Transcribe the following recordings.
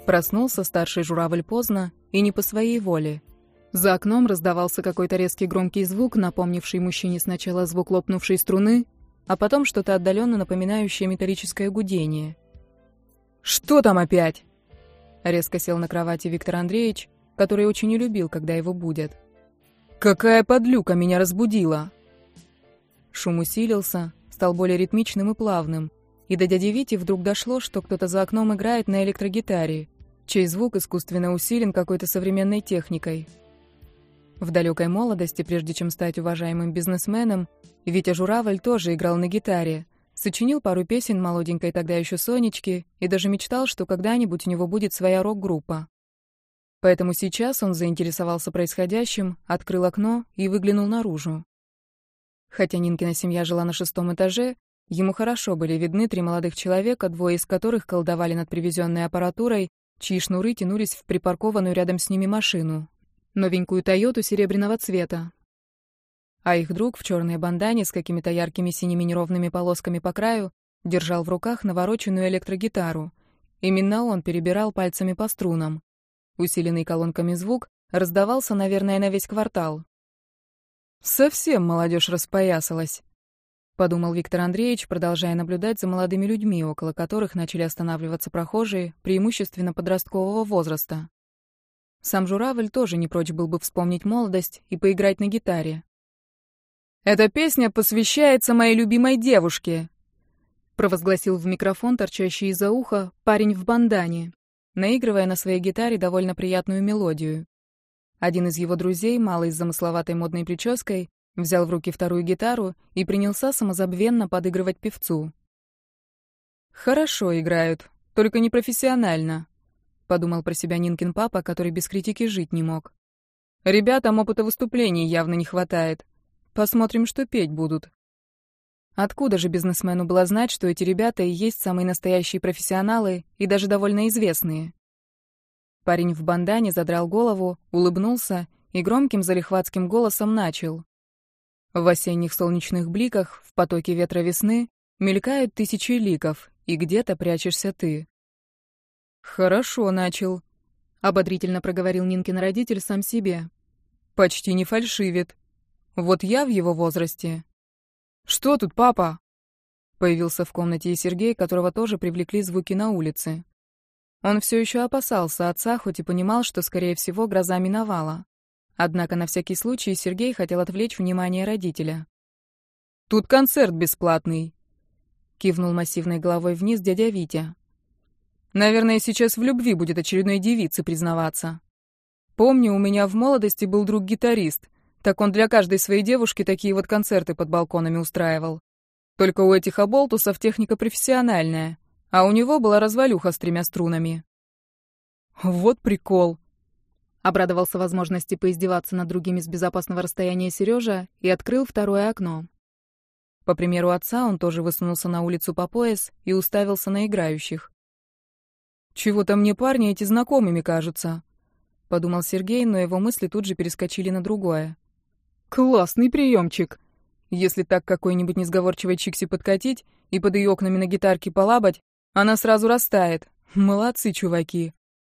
Проснулся старший журавль поздно и не по своей воле. За окном раздавался какой-то резкий громкий звук, напомнивший мужчине сначала звук лопнувшей струны, а потом что-то отдаленно напоминающее металлическое гудение. «Что там опять?» Резко сел на кровати Виктор Андреевич, который очень не любил, когда его будят. «Какая подлюка меня разбудила!» Шум усилился, стал более ритмичным и плавным, и до дяди Вити вдруг дошло, что кто-то за окном играет на электрогитаре, чей звук искусственно усилен какой-то современной техникой. В далекой молодости, прежде чем стать уважаемым бизнесменом, Витя Журавль тоже играл на гитаре, сочинил пару песен молоденькой тогда еще Сонечки и даже мечтал, что когда-нибудь у него будет своя рок-группа. Поэтому сейчас он заинтересовался происходящим, открыл окно и выглянул наружу. Хотя Нинкина семья жила на 6-м этаже, ему хорошо были видны 3 молодых человека, 2 из которых колдовали над привезенной аппаратурой, чьи шнуры тянулись в припаркованную рядом с ними машину. Новенькую «Тойоту» серебряного цвета. А их друг в черной бандане с какими-то яркими синими неровными полосками по краю держал в руках навороченную электрогитару. Именно он перебирал пальцами по струнам. Усиленный колонками звук раздавался, наверное, на весь квартал. «Совсем молодежь распоясалась», — подумал Виктор Андреевич, продолжая наблюдать за молодыми людьми, около которых начали останавливаться прохожие, преимущественно подросткового возраста. Сам Журавль тоже не прочь был бы вспомнить молодость и поиграть на гитаре. «Эта песня посвящается моей любимой девушке», — провозгласил в микрофон, торчащий из-за уха, парень в бандане, наигрывая на своей гитаре довольно приятную мелодию. Один из его друзей, малый с замысловатой модной прической, взял в руки вторую гитару и принялся самозабвенно подыгрывать певцу. «Хорошо играют, только не профессионально», — подумал про себя Нинкин папа, который без критики жить не мог. «Ребятам опыта выступлений явно не хватает. Посмотрим, что петь будут». Откуда же бизнесмену было знать, что эти ребята и есть самые настоящие профессионалы и даже довольно известные? Парень в бандане задрал голову, улыбнулся и громким залихватским голосом начал. В осенних солнечных бликах, в потоке ветра весны, мелькают тысячи ликов, и где-то прячешься ты. «Хорошо начал», — ободрительно проговорил Нинкин родитель сам себе. «Почти не фальшивит. Вот я в его возрасте». «Что тут, папа?» Появился в комнате и Сергей, которого тоже привлекли звуки на улице. Он все еще опасался отца, хоть и понимал, что, скорее всего, гроза миновала. Однако на всякий случай Сергей хотел отвлечь внимание родителя. «Тут концерт бесплатный», — кивнул массивной головой вниз дядя Витя. «Наверное, сейчас в любви будет очередной девице признаваться. Помню, у меня в молодости был друг-гитарист, так он для каждой своей девушки такие вот концерты под балконами устраивал. Только у этих оболтусов техника профессиональная, а у него была развалюха с 3 струнами». «Вот прикол», — обрадовался возможности поиздеваться над другими с безопасного расстояния Сережа и открыл второе окно. По примеру отца, он тоже высунулся на улицу по пояс и уставился на играющих. «Чего-то мне парни эти знакомыми кажутся», — подумал Сергей, но его мысли тут же перескочили на другое. «Классный приемчик. Если так какой-нибудь несговорчивой чикси подкатить и под ее окнами на гитарке полабать, она сразу растает. Молодцы, чуваки».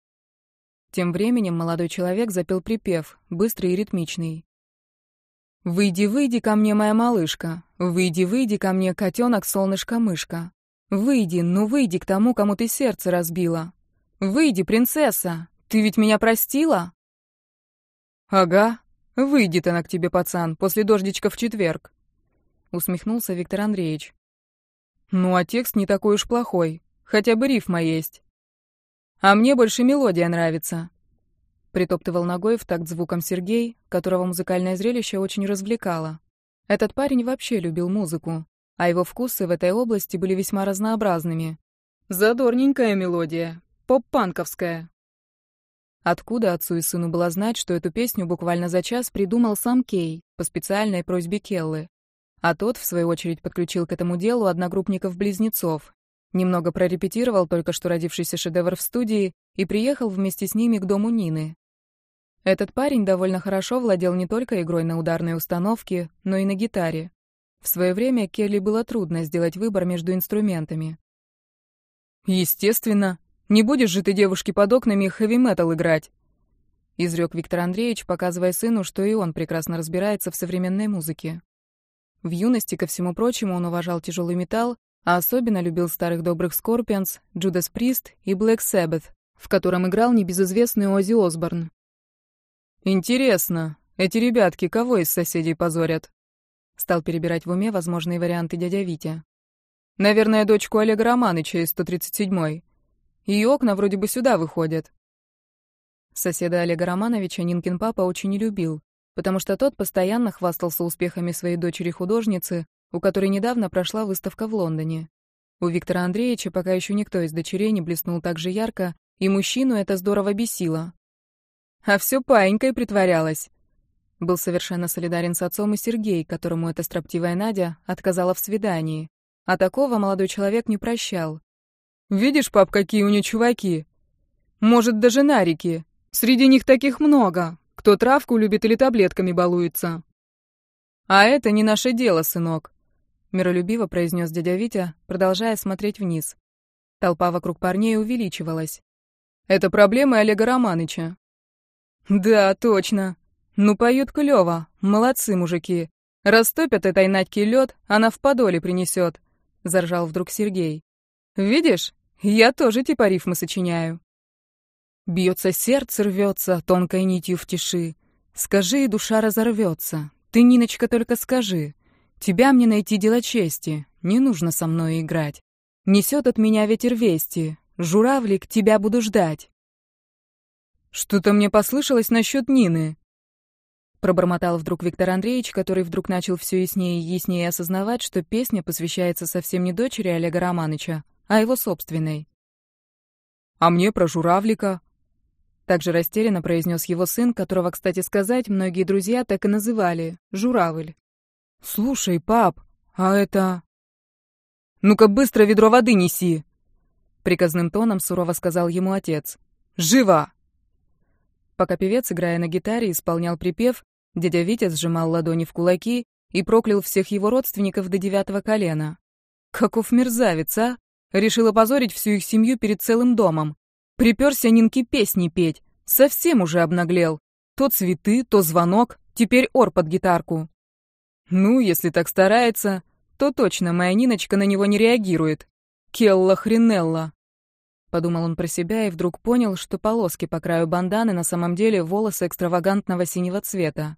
Тем временем молодой человек запел припев, быстрый и ритмичный. «Выйди, выйди ко мне, моя малышка, выйди, выйди ко мне, котенок, солнышко-мышка. Выйди, ну выйди к тому, кому ты сердце разбила. Выйди, принцесса, ты ведь меня простила?» «Ага, выйдет она к тебе, пацан, после дождичка в четверг», — усмехнулся Виктор Андреевич. «Ну а текст не такой уж плохой, хотя бы рифма есть. А мне больше мелодия нравится», — притоптывал ногой в такт звуком Сергей, которого музыкальное зрелище очень развлекало. Этот парень вообще любил музыку, а его вкусы в этой области были весьма разнообразными. Задорненькая мелодия, поп-панковская. Откуда отцу и сыну было знать, что эту песню буквально за час придумал сам Кей по специальной просьбе Келлы, а тот, в свою очередь, подключил к этому делу одногруппников-близнецов. Немного прорепетировал только что родившийся шедевр в студии и приехал вместе с ними к дому Нины. Этот парень довольно хорошо владел не только игрой на ударной установке, но и на гитаре. В свое время Келли было трудно сделать выбор между инструментами. «Естественно. Не будешь же ты девушке под окнами хэви-метал играть?» — изрек Виктор Андреевич, показывая сыну, что и он прекрасно разбирается в современной музыке. В юности, ко всему прочему, он уважал тяжелый металл, а особенно любил старых добрых Scorpions, Judas Priest и Black Sabbath, в котором играл небезызвестный Оззи Осборн. «Интересно, эти ребятки кого из соседей позорят?» Стал перебирать в уме возможные варианты дядя Витя. «Наверное, дочку Олега Романыча из 137-й. И окна вроде бы сюда выходят». Соседа Олега Романовича Нинкин папа очень не любил, потому что тот постоянно хвастался успехами своей дочери-художницы, у которой недавно прошла выставка в Лондоне. У Виктора Андреевича пока еще никто из дочерей не блеснул так же ярко, и мужчину это здорово бесило. А все паинькой притворялась. Был совершенно солидарен с отцом и Сергей, которому эта строптивая Надя отказала в свидании. А такого молодой человек не прощал. «Видишь, пап, какие у нее чуваки? Может, даже нарики. Среди них таких много, кто травку любит или таблетками балуется». «А это не наше дело, сынок», — миролюбиво произнес дядя Витя, продолжая смотреть вниз. Толпа вокруг парней увеличивалась. «Это проблемы Олега Романыча». «Да, точно. Ну, поют клёво. Молодцы, мужики. Растопят этой Надьке лёд, она в подоле принесёт», — заржал вдруг Сергей. «Видишь, я тоже типа рифмы сочиняю». Бьется сердце, рвется тонкой нитью в тиши. Скажи, и душа разорвется. Ты, Ниночка, только скажи. Тебя мне найти дело чести, не нужно со мной играть. Несет от меня ветер вести, журавлик, тебя буду ждать. Что-то мне послышалось насчет Нины. Пробормотал вдруг Виктор Андреевич, который вдруг начал все яснее и яснее осознавать, что песня посвящается совсем не дочери Олега Романыча, а его собственной. «А мне про журавлика?» Также растерянно произнес его сын, которого, кстати сказать, многие друзья так и называли — Журавль. «Слушай, пап, а это...» «Ну-ка быстро ведро воды неси!» Приказным тоном сурово сказал ему отец. «Живо!» Пока певец, играя на гитаре, исполнял припев, дядя Витя сжимал ладони в кулаки и проклял всех его родственников до 9-го колена. Каков мерзавец, а? Решил опозорить всю их семью перед целым домом. Припёрся Нинке песни петь. Совсем уже обнаглел. То цветы, то звонок, теперь ор под гитарку. Ну, если так старается, то точно моя Ниночка на него не реагирует. Келла-хренелла. Подумал он про себя и вдруг понял, что полоски по краю банданы на самом деле волосы экстравагантного синего цвета.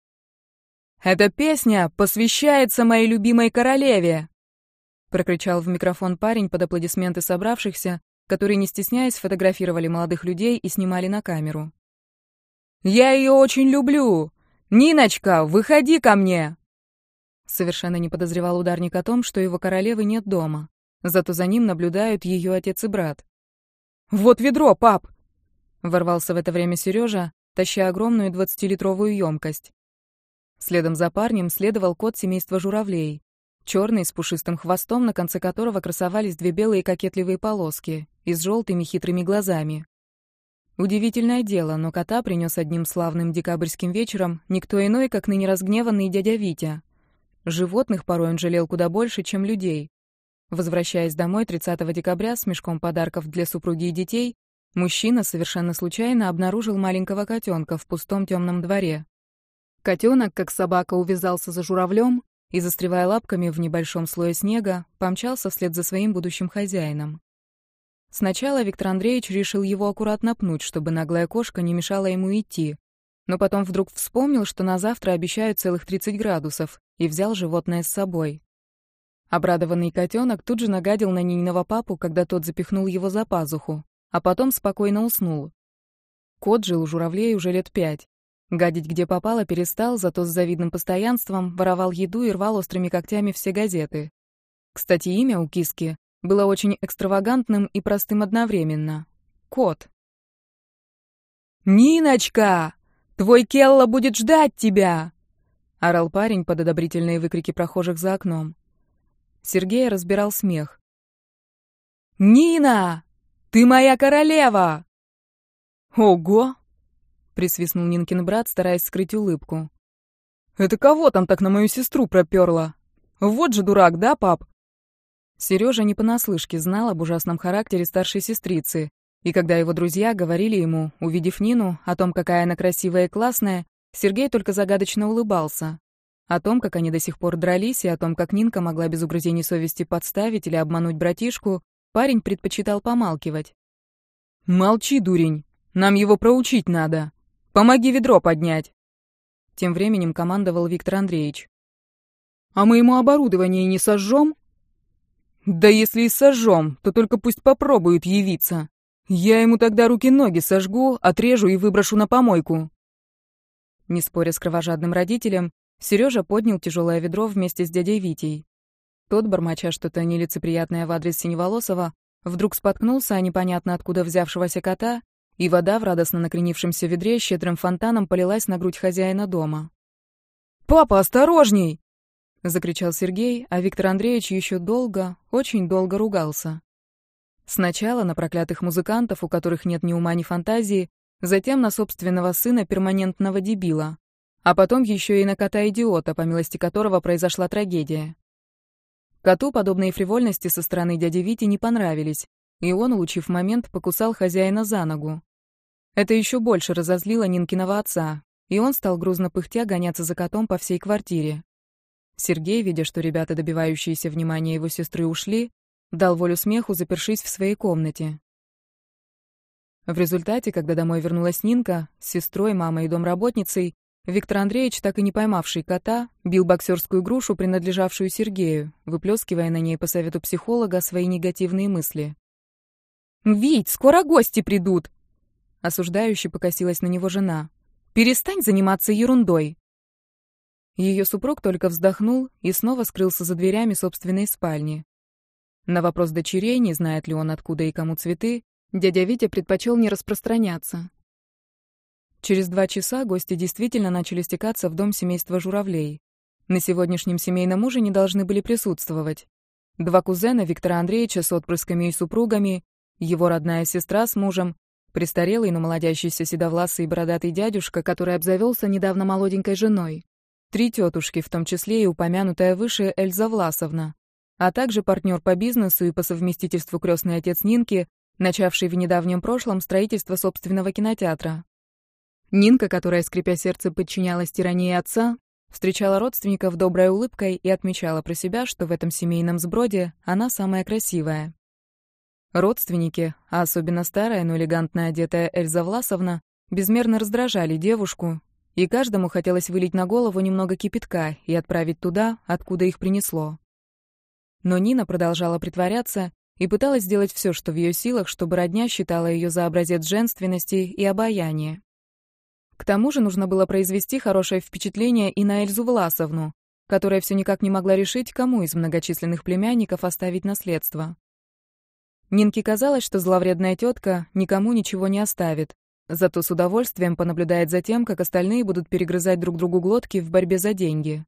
«Эта песня посвящается моей любимой королеве!» Прокричал в микрофон парень под аплодисменты собравшихся, которые, не стесняясь, фотографировали молодых людей и снимали на камеру. «Я ее очень люблю! Ниночка, выходи ко мне!» Совершенно не подозревал ударник о том, что его королевы нет дома. Зато за ним наблюдают ее отец и брат. «Вот ведро, пап!» Ворвался в это время Сережа, таща огромную 20-литровую емкость. Следом за парнем следовал кот семейства журавлей. Черный, с пушистым хвостом, на конце которого красовались две белые кокетливые полоски и с желтыми хитрыми глазами. Удивительное дело, но кота принес одним славным декабрьским вечером никто иной, как ныне разгневанный дядя Витя. Животных порой он жалел куда больше, чем людей. Возвращаясь домой 30 декабря с мешком подарков для супруги и детей, мужчина совершенно случайно обнаружил маленького котенка в пустом темном дворе. Котенок, как собака, увязался за журавлем и, застревая лапками в небольшом слое снега, помчался вслед за своим будущим хозяином. Сначала Виктор Андреевич решил его аккуратно пнуть, чтобы наглая кошка не мешала ему идти, но потом вдруг вспомнил, что на завтра обещают целых 30 градусов, и взял животное с собой. Обрадованный котенок тут же нагадил на Нининого папу, когда тот запихнул его за пазуху, а потом спокойно уснул. Кот жил у журавлей уже лет 5. Гадить где попало перестал, зато с завидным постоянством воровал еду и рвал острыми когтями все газеты. Кстати, имя у киски было очень экстравагантным и простым одновременно — Кот. «Ниночка! Твой Келла будет ждать тебя!» — орал парень под одобрительные выкрики прохожих за окном. Сергей разбирал смех. «Нина! Ты моя королева!» «Ого!» — присвистнул Нинкин брат, стараясь скрыть улыбку. «Это кого там так на мою сестру пропёрло? Вот же дурак, да, пап?» Сережа не понаслышке знал об ужасном характере старшей сестрицы И когда его друзья говорили ему, увидев Нину, о том, какая она красивая и классная, Сергей только загадочно улыбался. О том, как они до сих пор дрались, и о том, как Нинка могла без угрызений совести подставить или обмануть братишку, парень предпочитал помалкивать. «Молчи, дурень! Нам его проучить надо! Помоги ведро поднять!» Тем временем командовал Виктор Андреевич. «А мы ему оборудование не сожжем?» «Да если и сожжем, то только пусть попробует явиться. Я ему тогда руки-ноги сожгу, отрежу и выброшу на помойку». Не споря с кровожадным родителем, Сережа поднял тяжелое ведро вместе с дядей Витей. Тот, бормоча что-то нелицеприятное в адрес Синеволосова, вдруг споткнулся о непонятно откуда взявшегося кота, и вода в радостно накренившемся ведре щедрым фонтаном полилась на грудь хозяина дома. «Папа, осторожней!» — закричал Сергей, а Виктор Андреевич еще долго, очень долго ругался. Сначала на проклятых музыкантов, у которых нет ни ума, ни фантазии, затем на собственного сына перманентного дебила, а потом еще и на кота-идиота, по милости которого произошла трагедия. Коту подобные фривольности со стороны дяди Вити не понравились, и он, улучив момент, покусал хозяина за ногу. Это еще больше разозлило Нинкиного отца, и он стал грузно пыхтя гоняться за котом по всей квартире. Сергей, видя, что ребята, добивающиеся внимания его сестры, ушли, дал волю смеху, запершись в своей комнате. В результате, когда домой вернулась Нинка, с сестрой, мамой и домработницей, Виктор Андреевич, так и не поймавший кота, бил боксерскую грушу, принадлежавшую Сергею, выплескивая на ней по совету психолога свои негативные мысли. «Вить, скоро гости придут!» Осуждающе покосилась на него жена. «Перестань заниматься ерундой!» Ее супруг только вздохнул и снова скрылся за дверями собственной спальни. На вопрос дочерей, не знает ли он, откуда и кому цветы, дядя Витя предпочел не распространяться. Через 2 часа гости действительно начали стекаться в дом семейства Журавлей. На сегодняшнем семейном ужине должны были присутствовать 2 кузена Виктора Андреевича с отпрысками и супругами, его родная сестра с мужем, престарелый, но молодящийся седовласый и бородатый дядюшка, который обзавелся недавно молоденькой женой, 3 тетушки, в том числе и упомянутая выше Эльза Власовна, а также партнер по бизнесу и по совместительству крестный отец Нинки, начавший в недавнем прошлом строительство собственного кинотеатра. Нинка, которая, скрипя сердце, подчинялась тирании отца, встречала родственников доброй улыбкой и отмечала про себя, что в этом семейном сброде она самая красивая. Родственники, а особенно старая, но элегантно одетая Эльза Власовна, безмерно раздражали девушку, и каждому хотелось вылить на голову немного кипятка и отправить туда, откуда их принесло. Но Нина продолжала притворяться и пыталась сделать все, что в ее силах, чтобы родня считала ее за образец женственности и обаяния. К тому же нужно было произвести хорошее впечатление и на Эльзу Власовну, которая все никак не могла решить, кому из многочисленных племянников оставить наследство. Нинке казалось, что зловредная тетка никому ничего не оставит, зато с удовольствием понаблюдает за тем, как остальные будут перегрызать друг другу глотки в борьбе за деньги.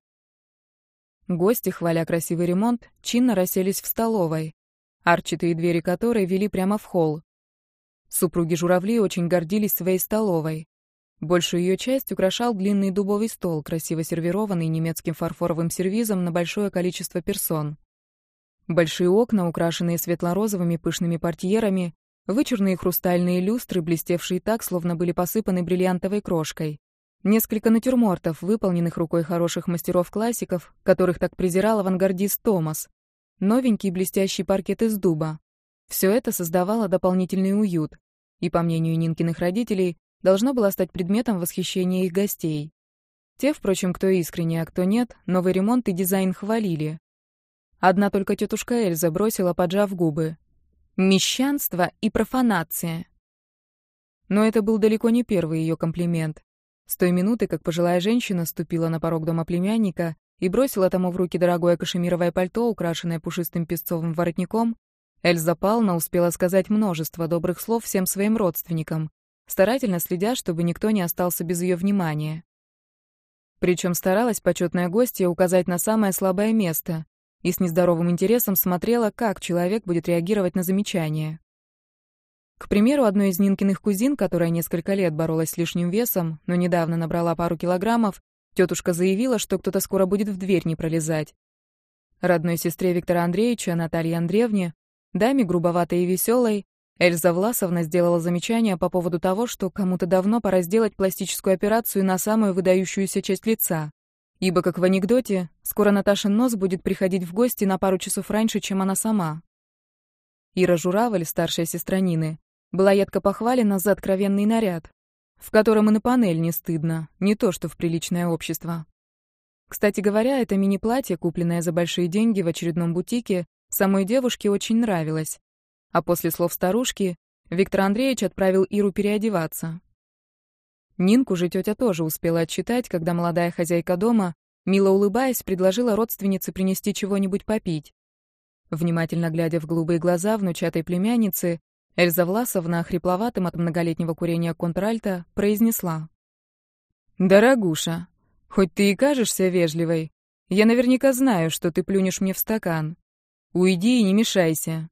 Гости, хваля красивый ремонт, чинно расселись в столовой, арчатые двери которой вели прямо в холл. Супруги Журавли очень гордились своей столовой. Большую ее часть украшал длинный дубовый стол, красиво сервированный немецким фарфоровым сервизом на большое количество персон. Большие окна, украшенные светло-розовыми пышными портьерами, вычурные хрустальные люстры, блестевшие так, словно были посыпаны бриллиантовой крошкой. Несколько натюрмортов, выполненных рукой хороших мастеров-классиков, которых так презирал авангардист Томас. Новенький блестящий паркет из дуба. Все это создавало дополнительный уют, и, по мнению Нинкиных родителей, должно было стать предметом восхищения их гостей. Те, впрочем, кто искренне, а кто нет, новый ремонт и дизайн хвалили. Одна только тетушка Эльза бросила, поджав губы: «Мещанство и профанация». Но это был далеко не первый ее комплимент. С той минуты, как пожилая женщина ступила на порог дома племянника и бросила тому в руки дорогое кашемировое пальто, украшенное пушистым песцовым воротником, Эльза Павловна успела сказать множество добрых слов всем своим родственникам, старательно следя, чтобы никто не остался без ее внимания. Причем старалась почетная гостья указать на самое слабое место и с нездоровым интересом смотрела, как человек будет реагировать на замечания. К примеру, одной из Нинкиных кузин, которая несколько лет боролась с лишним весом, но недавно набрала пару килограммов, тетушка заявила, что кто-то скоро будет в дверь не пролезать. Родной сестре Виктора Андреевича, Наталье Андреевне, даме грубоватой и веселой, Эльза Власовна сделала замечание по поводу того, что кому-то давно пора сделать пластическую операцию на самую выдающуюся часть лица. Ибо, как в анекдоте, скоро Наташин нос будет приходить в гости на пару часов раньше, чем она сама. Ира Журавль, старшая сестра Нины, была едко похвалена за откровенный наряд, в котором и на панель не стыдно, не то что в приличное общество. Кстати говоря, это мини-платье, купленное за большие деньги в очередном бутике, самой девушке очень нравилось. А после слов старушки Виктор Андреевич отправил Иру переодеваться. Нинку же тетя тоже успела отчитать, когда молодая хозяйка дома, мило улыбаясь, предложила родственнице принести чего-нибудь попить. Внимательно глядя в голубые глаза внучатой племянницы, Эльза Власовна, хрипловатым от многолетнего курения контральто, произнесла: «Дорогуша, хоть ты и кажешься вежливой, я наверняка знаю, что ты плюнешь мне в стакан. Уйди и не мешайся».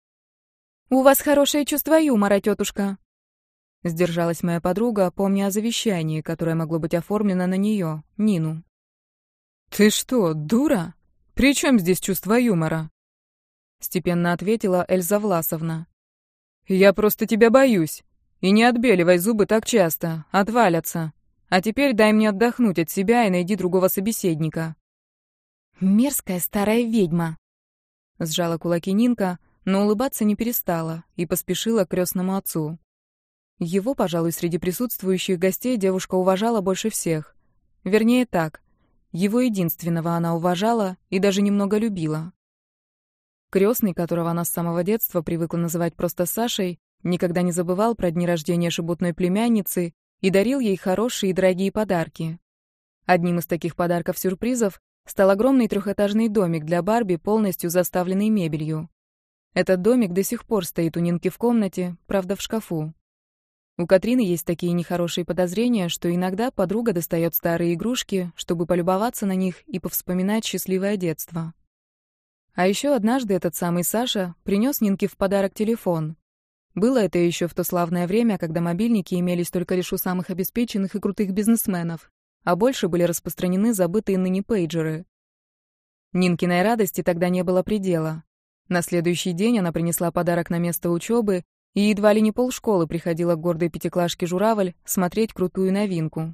«У вас хорошее чувство юмора, тетушка», — сдержалась моя подруга, помня о завещании, которое могло быть оформлено на нее, Нину. «Ты что, дура? При чем здесь чувство юмора?» — степенно ответила Эльза Власовна. «Я просто тебя боюсь. И не отбеливай зубы так часто, отвалятся. А теперь дай мне отдохнуть от себя и найди другого собеседника». «Мерзкая старая ведьма», — сжала кулаки Нинка, но улыбаться не перестала и поспешила к крестному отцу. Его, пожалуй, среди присутствующих гостей девушка уважала больше всех. Вернее так, его единственного она уважала и даже немного любила. Крестный, которого она с самого детства привыкла называть просто Сашей, никогда не забывал про дни рождения шебутной племянницы и дарил ей хорошие и дорогие подарки. Одним из таких подарков-сюрпризов стал огромный трехэтажный домик для Барби, полностью заставленный мебелью. Этот домик до сих пор стоит у Нинки в комнате, правда, в шкафу. У Катрины есть такие нехорошие подозрения, что иногда подруга достает старые игрушки, чтобы полюбоваться на них и повспоминать счастливое детство. А еще однажды этот самый Саша принес Нинке в подарок телефон. Было это еще в то славное время, когда мобильники имелись только лишь у самых обеспеченных и крутых бизнесменов, а больше были распространены забытые ныне пейджеры. Нинкиной радости тогда не было предела. На следующий день она принесла подарок на место учебы, и едва ли не полшколы приходила к гордой пятиклашке Журавль смотреть крутую новинку.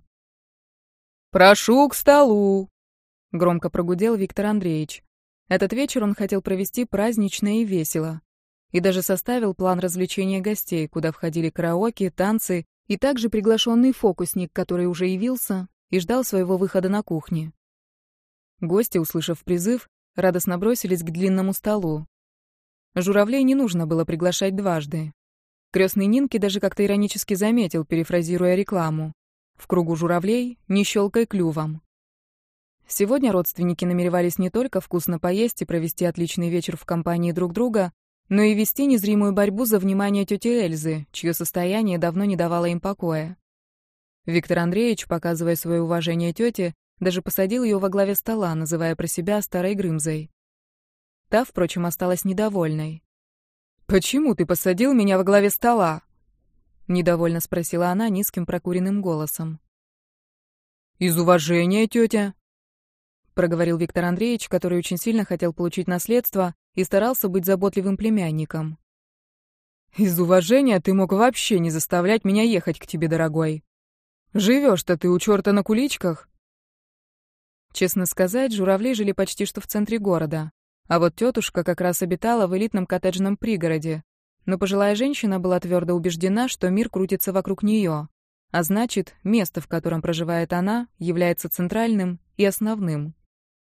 «Прошу к столу!» — громко прогудел Виктор Андреевич. Этот вечер он хотел провести празднично и весело. И даже составил план развлечения гостей, куда входили караоке, танцы и также приглашенный фокусник, который уже явился и ждал своего выхода на кухне. Гости, услышав призыв, радостно бросились к длинному столу. Журавлей не нужно было приглашать дважды. Крестный Нинки даже как-то иронически заметил, перефразируя рекламу: «В кругу журавлей не щелкай клювом». Сегодня родственники намеревались не только вкусно поесть и провести отличный вечер в компании друг друга, но и вести незримую борьбу за внимание тети Эльзы, чье состояние давно не давало им покоя. Виктор Андреевич, показывая свое уважение тете, даже посадил ее во главе стола, называя про себя старой Грымзой. Та, впрочем, осталась недовольной. «Почему ты посадил меня во главе стола?» — недовольно спросила она низким прокуренным голосом. «Из уважения, тетя», — проговорил Виктор Андреевич, который очень сильно хотел получить наследство и старался быть заботливым племянником. «Из уважения ты мог вообще не заставлять меня ехать к тебе, дорогой. Живешь-то ты у черта на куличках». Честно сказать, журавли жили почти что в центре города. А вот тетушка как раз обитала в элитном коттеджном пригороде. Но пожилая женщина была твердо убеждена, что мир крутится вокруг нее. А значит, место, в котором проживает она, является центральным и основным.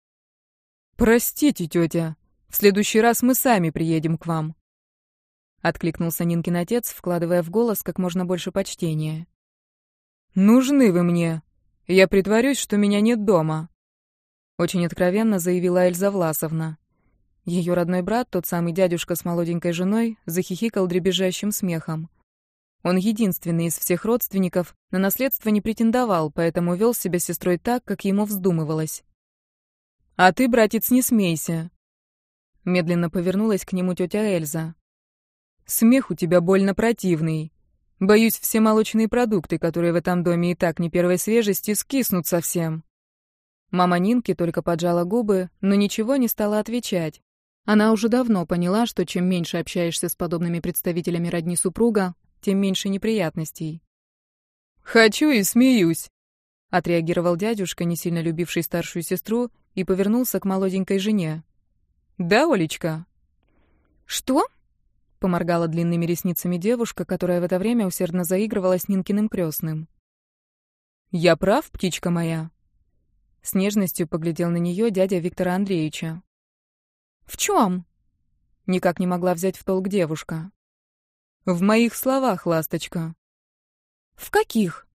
«Простите, тетя, в следующий раз мы сами приедем к вам», — откликнулся Нинкин отец, вкладывая в голос как можно больше почтения. «Нужны вы мне. Я притворюсь, что меня нет дома», — очень откровенно заявила Эльза Власовна. Ее родной брат, тот самый дядюшка с молоденькой женой, захихикал дребезжащим смехом. Он единственный из всех родственников на наследство не претендовал, поэтому вел себя с сестрой так, как ему вздумывалось. «А ты, братец, не смейся!» Медленно повернулась к нему тетя Эльза. «Смех у тебя больно противный. Боюсь, все молочные продукты, которые в этом доме и так не первой свежести, скиснут совсем». Мама Нинки только поджала губы, но ничего не стала отвечать. Она уже давно поняла, что чем меньше общаешься с подобными представителями родни супруга, тем меньше неприятностей. «Хочу и смеюсь», — отреагировал дядюшка, не сильно любивший старшую сестру, и повернулся к молоденькой жене. «Да, Олечка?» «Что?» — поморгала длинными ресницами девушка, которая в это время усердно заигрывала с Нинкиным крестным. «Я прав, птичка моя?» С нежностью поглядел на нее дядя Виктора Андреевича. «В чем?» — никак не могла взять в толк девушка. «В моих словах, ласточка». «В каких?»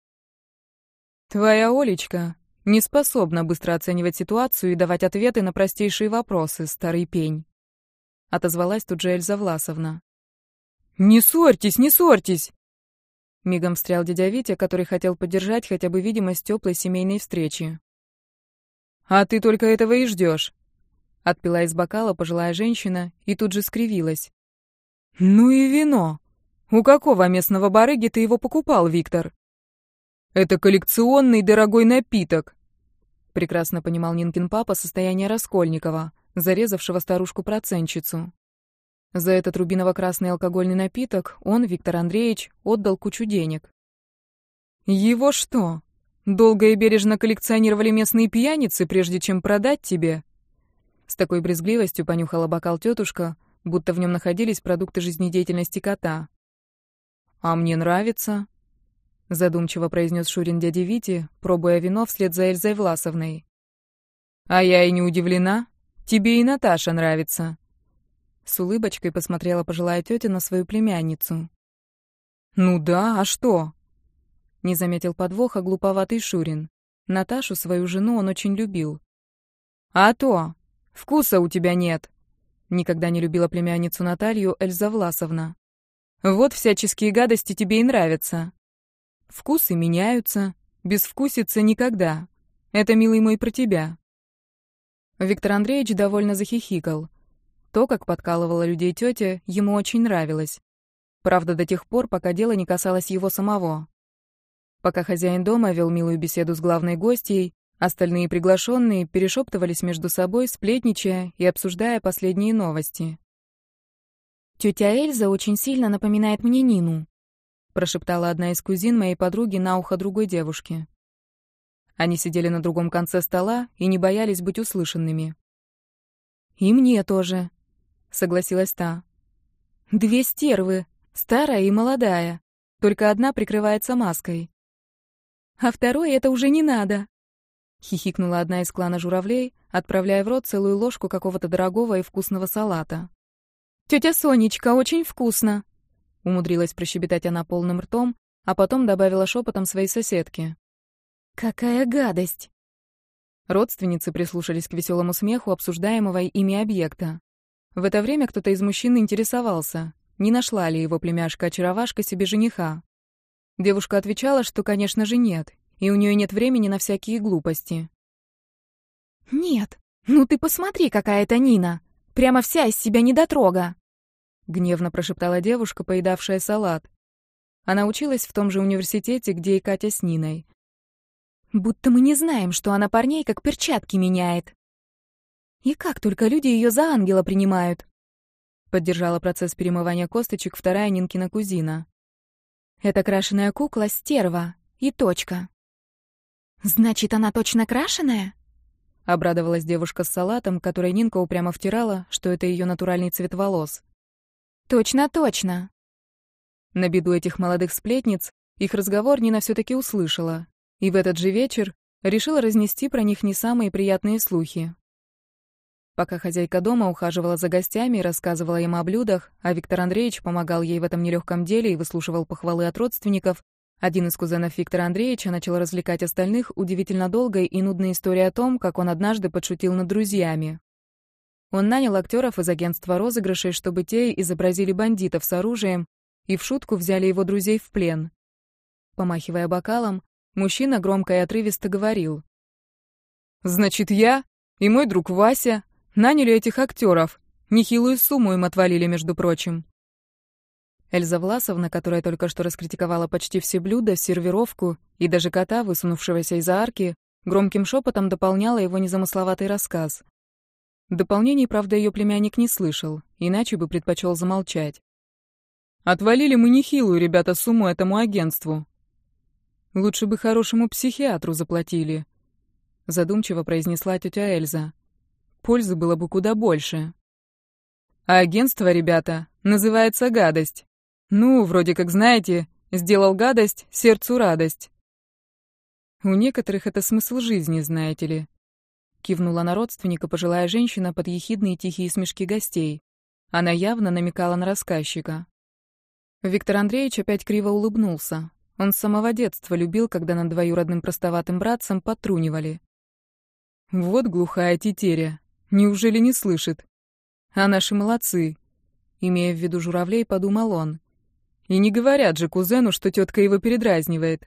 «Твоя Олечка не способна быстро оценивать ситуацию и давать ответы на простейшие вопросы, старый пень», — отозвалась тут же Эльза Власовна. «Не ссорьтесь, не ссорьтесь!» Мигом встрял дядя Витя, который хотел поддержать хотя бы видимость теплой семейной встречи. «А ты только этого и ждешь», — отпила из бокала пожилая женщина и тут же скривилась. «Ну и вино! У какого местного барыги ты его покупал, Виктор?» «Это коллекционный дорогой напиток», — прекрасно понимал Нинкин папа состояние Раскольникова, зарезавшего старушку-процентщицу. За этот рубиново-красный алкогольный напиток он, Виктор Андреевич, отдал кучу денег. «Его что, долго и бережно коллекционировали местные пьяницы, прежде чем продать тебе?» С такой брезгливостью понюхала бокал тетушка, будто в нем находились продукты жизнедеятельности кота. «А мне нравится», — задумчиво произнес Шурин дяде Вите, пробуя вино вслед за Эльзой Власовной. «А я и не удивлена. Тебе и Наташа нравится». С улыбочкой посмотрела пожилая тетя на свою племянницу. «Ну да, а что?» Не заметил подвоха глуповатый Шурин. Наташу, свою жену, он очень любил. «А то! Вкуса у тебя нет!» Никогда не любила племянницу Наталью Эльза Власовна. «Вот всяческие гадости тебе и нравятся. Вкусы меняются, безвкусица никогда. Это, милый мой, про тебя». Виктор Андреевич довольно захихикал. То, как подкалывала людей тетя, ему очень нравилось. Правда, до тех пор, пока дело не касалось его самого. Пока хозяин дома вел милую беседу с главной гостьей, остальные приглашенные перешептывались между собой, сплетничая и обсуждая последние новости. «Тетя Эльза очень сильно напоминает мне Нину», — прошептала одна из кузин моей подруги на ухо другой девушке. Они сидели на другом конце стола и не боялись быть услышанными. «И мне тоже», — согласилась та. «Две стервы, старая и молодая, только одна прикрывается маской. А второй это уже не надо», — хихикнула одна из клана журавлей, отправляя в рот целую ложку какого-то дорогого и вкусного салата. «Тетя Сонечка, очень вкусно», — умудрилась прощебетать она полным ртом, а потом добавила шепотом своей соседке. «Какая гадость!» Родственницы прислушались к веселому смеху обсуждаемого ими объекта. В это время кто-то из мужчин интересовался, не нашла ли его племяшка-очаровашка себе жениха. Девушка отвечала, что, конечно же, нет, и у нее нет времени на всякие глупости. «Нет, ну ты посмотри, какая это Нина! Прямо вся из себя недотрога!» Гневно прошептала девушка, поедавшая салат. Она училась в том же университете, где и Катя с Ниной. «Будто мы не знаем, что она парней как перчатки меняет. И как только люди ее за ангела принимают!» Поддержала процесс перемывания косточек вторая Нинкина кузина. «Эта крашеная кукла — стерва. И точка». «Значит, она точно крашеная?» Обрадовалась девушка с салатом, которой Нинка упрямо втирала, что это ее натуральный цвет волос. «Точно, точно!» На беду этих молодых сплетниц их разговор Нина все-таки услышала, и в этот же вечер решила разнести про них не самые приятные слухи. Пока хозяйка дома ухаживала за гостями и рассказывала им о блюдах, а Виктор Андреевич помогал ей в этом нелегком деле и выслушивал похвалы от родственников, один из кузенов Виктора Андреевича начал развлекать остальных удивительно долгой и нудной историей о том, как он однажды подшутил над друзьями. Он нанял актеров из агентства розыгрышей, чтобы те изобразили бандитов с оружием и в шутку взяли его друзей в плен. Помахивая бокалом, мужчина громко и отрывисто говорил: «Значит, я и мой друг Вася наняли этих актеров. Нехилую сумму им отвалили, между прочим». Эльза Власовна, которая только что раскритиковала почти все блюда, сервировку и даже кота, высунувшегося из-за арки, громким шепотом дополняла его незамысловатый рассказ. Дополнений, правда, ее племянник не слышал, иначе бы предпочел замолчать. Отвалили мы нехилую, ребята, сумму этому агентству. Лучше бы хорошему психиатру заплатили, задумчиво произнесла тетя Эльза. Пользы было бы куда больше. А агентство, ребята, называется «Гадость». Ну, вроде как, знаете, сделал гадость, сердцу радость. У некоторых это смысл жизни, знаете ли. Кивнула на родственника пожилая женщина под ехидные тихие смешки гостей. Она явно намекала на рассказчика. Виктор Андреевич опять криво улыбнулся. Он с самого детства любил, когда над двоюродным простоватым братцем подтрунивали. Вот глухая тетеря. Неужели не слышит? А наши молодцы. Имея в виду журавлей, подумал он. И не говорят же кузену, что тетка его передразнивает.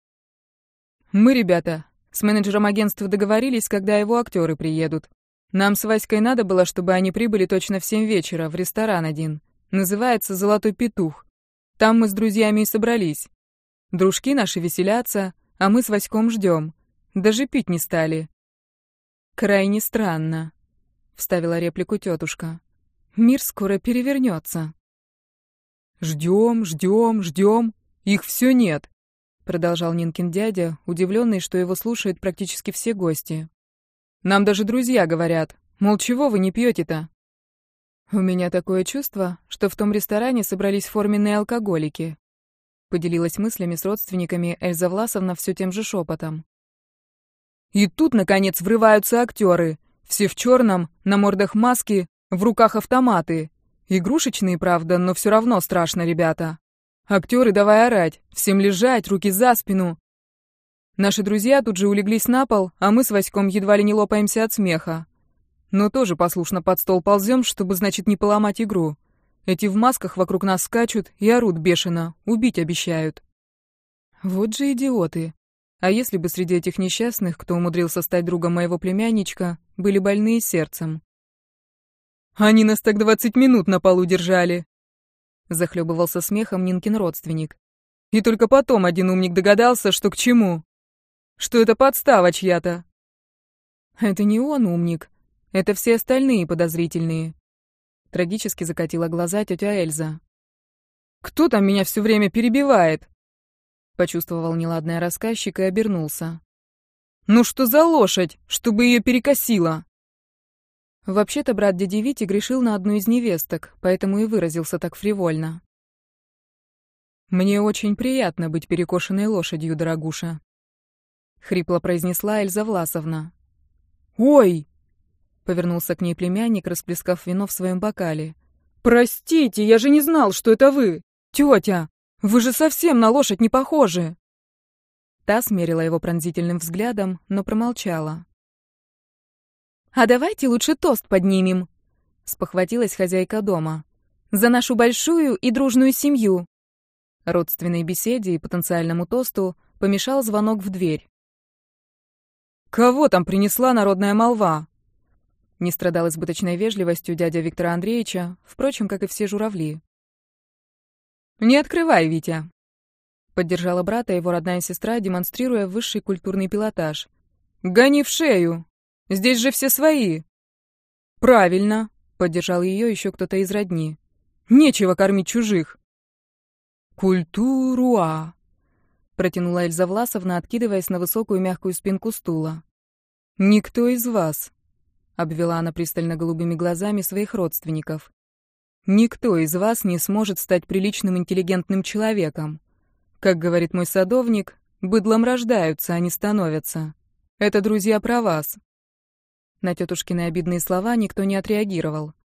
Мы, ребята, с менеджером агентства договорились, когда его актеры приедут. Нам с Васькой надо было, чтобы они прибыли точно в 7 вечера в ресторан один. Называется «Золотой петух». Там мы с друзьями и собрались. Дружки наши веселятся, а мы с Васьком ждем. Даже пить не стали. Крайне странно, вставила реплику тетушка. Мир скоро перевернется. Ждем, ждем, ждем. Их все нет, продолжал Нинкин дядя, удивленный, что его слушают практически все гости. Нам даже друзья говорят, мол, чего вы не пьете-то? У меня такое чувство, что в том ресторане собрались форменные алкоголики. Поделилась мыслями с родственниками Эльза Власовна все тем же шепотом. И тут, наконец, врываются актеры. Все в черном, на мордах маски, в руках автоматы. Игрушечные, правда, но все равно страшно, ребята. Актеры давай орать, всем лежать, руки за спину. Наши друзья тут же улеглись на пол, а мы с Васьком едва ли не лопаемся от смеха. Но тоже послушно под стол ползем, чтобы, значит, не поломать игру. Эти в масках вокруг нас скачут и орут бешено, убить обещают. Вот же идиоты. А если бы среди этих несчастных, кто умудрился стать другом моего племянничка, были больные сердцем? Они нас так 20 минут на полу держали. Захлебывался смехом Нинкин родственник. И только потом один умник догадался, что к чему. Что это подстава чья-то. Это не он умник. Это все остальные подозрительные. Трагически закатила глаза тетя Эльза. Кто там меня все время перебивает? Почувствовал неладное рассказчик и обернулся. Ну что за лошадь, чтобы ее перекосило? Вообще-то брат дяди Вити грешил на одну из невесток, поэтому и выразился так фривольно. Мне очень приятно быть перекошенной лошадью, дорогуша. Хрипло произнесла Эльза Власовна. Ой! Повернулся к ней племянник, расплескав вино в своем бокале. «Простите, я же не знал, что это вы! Тетя, вы же совсем на лошадь не похожи!» Та смерила его пронзительным взглядом, но промолчала. «А давайте лучше тост поднимем», — спохватилась хозяйка дома. «За нашу большую и дружную семью». Родственной беседе и потенциальному тосту помешал звонок в дверь. «Кого там принесла народная молва?» Не страдал избыточной вежливостью дядя Виктора Андреевича, впрочем, как и все журавли. «Не открывай, Витя!» Поддержала брата его родная сестра, демонстрируя высший культурный пилотаж. «Гони в шею! Здесь же все свои!» «Правильно!» — поддержал ее еще кто-то из родни. «Нечего кормить чужих!» «Культуруа!» — протянула Эльза Власовна, откидываясь на высокую мягкую спинку стула. «Никто из вас!» — обвела она пристально голубыми глазами своих родственников. «Никто из вас не сможет стать приличным интеллигентным человеком. Как говорит мой садовник, быдлом рождаются, а не становятся. Это, друзья, про вас». На тетушкины обидные слова никто не отреагировал.